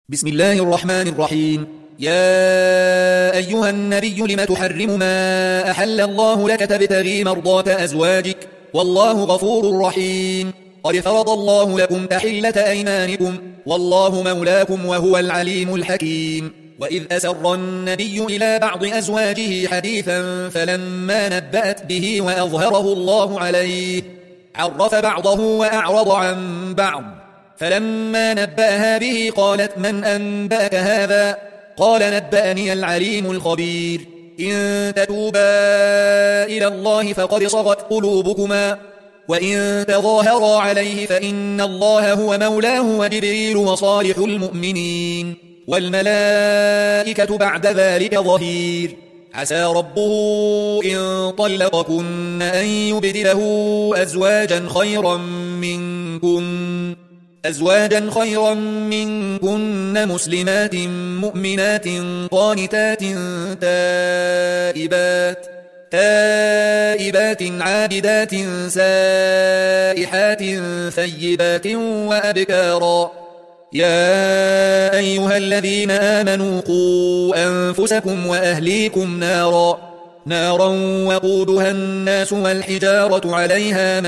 بسم الله الرحمن الرحيم. يا أيها النبي لم تحرم ما أحل الله لك تبتغي مرضات أزواجك والله غفور رحيم. قد فرض الله لكم تحلة أيمانكم والله مولاكم وهو العليم الحكيم. وإذ أسر النبي إلى بعض أزواجه حديثا فلما نبأت به وأظهره الله عليه عرف بعضه وأعرض عن بعض، فلما نبأها به قالت من أنبأك هذا؟ قال نبأني العليم الخبير. إن تتوبا إلى الله فقد صغت قلوبكما وإن تظاهرا عليه فإن الله هو مولاه وجبريل وصالح المؤمنين والملائكة بعد ذلك ظهير. عسى ربه إن طلقكن أن يبدله أزواجا خيرا منكن مسلمات مؤمنات قانتات تائبات عابدات سائحات ثيبات وأبكارا. يا أيها الذين آمنوا قوا أنفسكم وأهليكم نارا وقودها الناس والحجارة عليها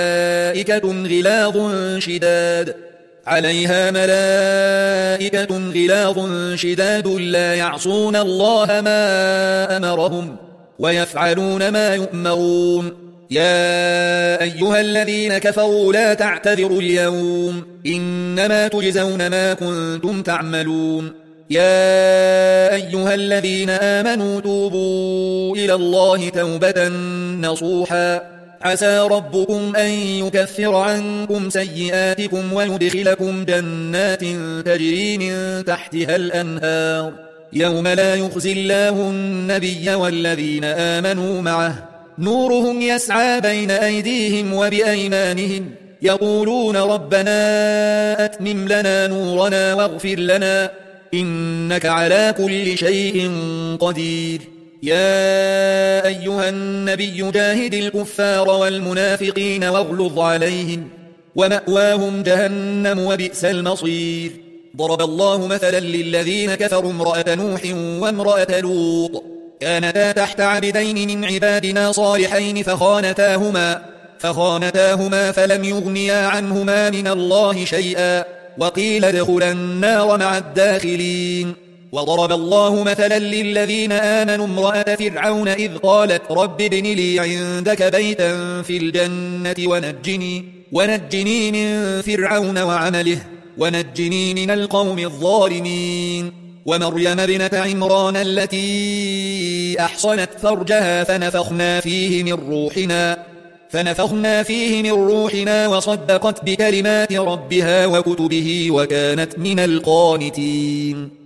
ملائكة غلاظ شداد لا يعصون الله ما أمرهم ويفعلون ما يؤمرون. يا أيها الذين كفروا لا تعتذروا اليوم إنما تجزون ما كنتم تعملون. يا أيها الذين آمنوا توبوا إلى الله توبة نصوحا عسى ربكم أن يكفر عنكم سيئاتكم ويدخلكم جنات تجري من تحتها الأنهار يوم لا يخزي الله النبي والذين آمنوا معه نورهم يسعى بين أيديهم وبأيمانهم يقولون ربنا أتمم لنا نورنا واغفر لنا إنك على كل شيء قدير. يا أيها النبي جاهد الكفار والمنافقين واغلظ عليهم ومأواهم جهنم وبئس المصير. ضرب الله مثلا للذين كفروا امرأة نوح وامرأة لوط كانتا تحت عبدين من عبادنا صالحين فخانتاهما فلم يغنيا عنهما من الله شيئا وقيل ادخلا النار مع الداخلين. وضرب الله مثلا للذين آمنوا امرأة فرعون إذ قالت رب ابن لي عندك بيتا في الجنة ونجني من فرعون وعمله ونجني من القوم الظالمين. ومريم ابنة عمران التي أحصنت فرجها فنفخنا فيه من روحنا وصدقت بكلمات ربها وكتبه وكانت من القانتين.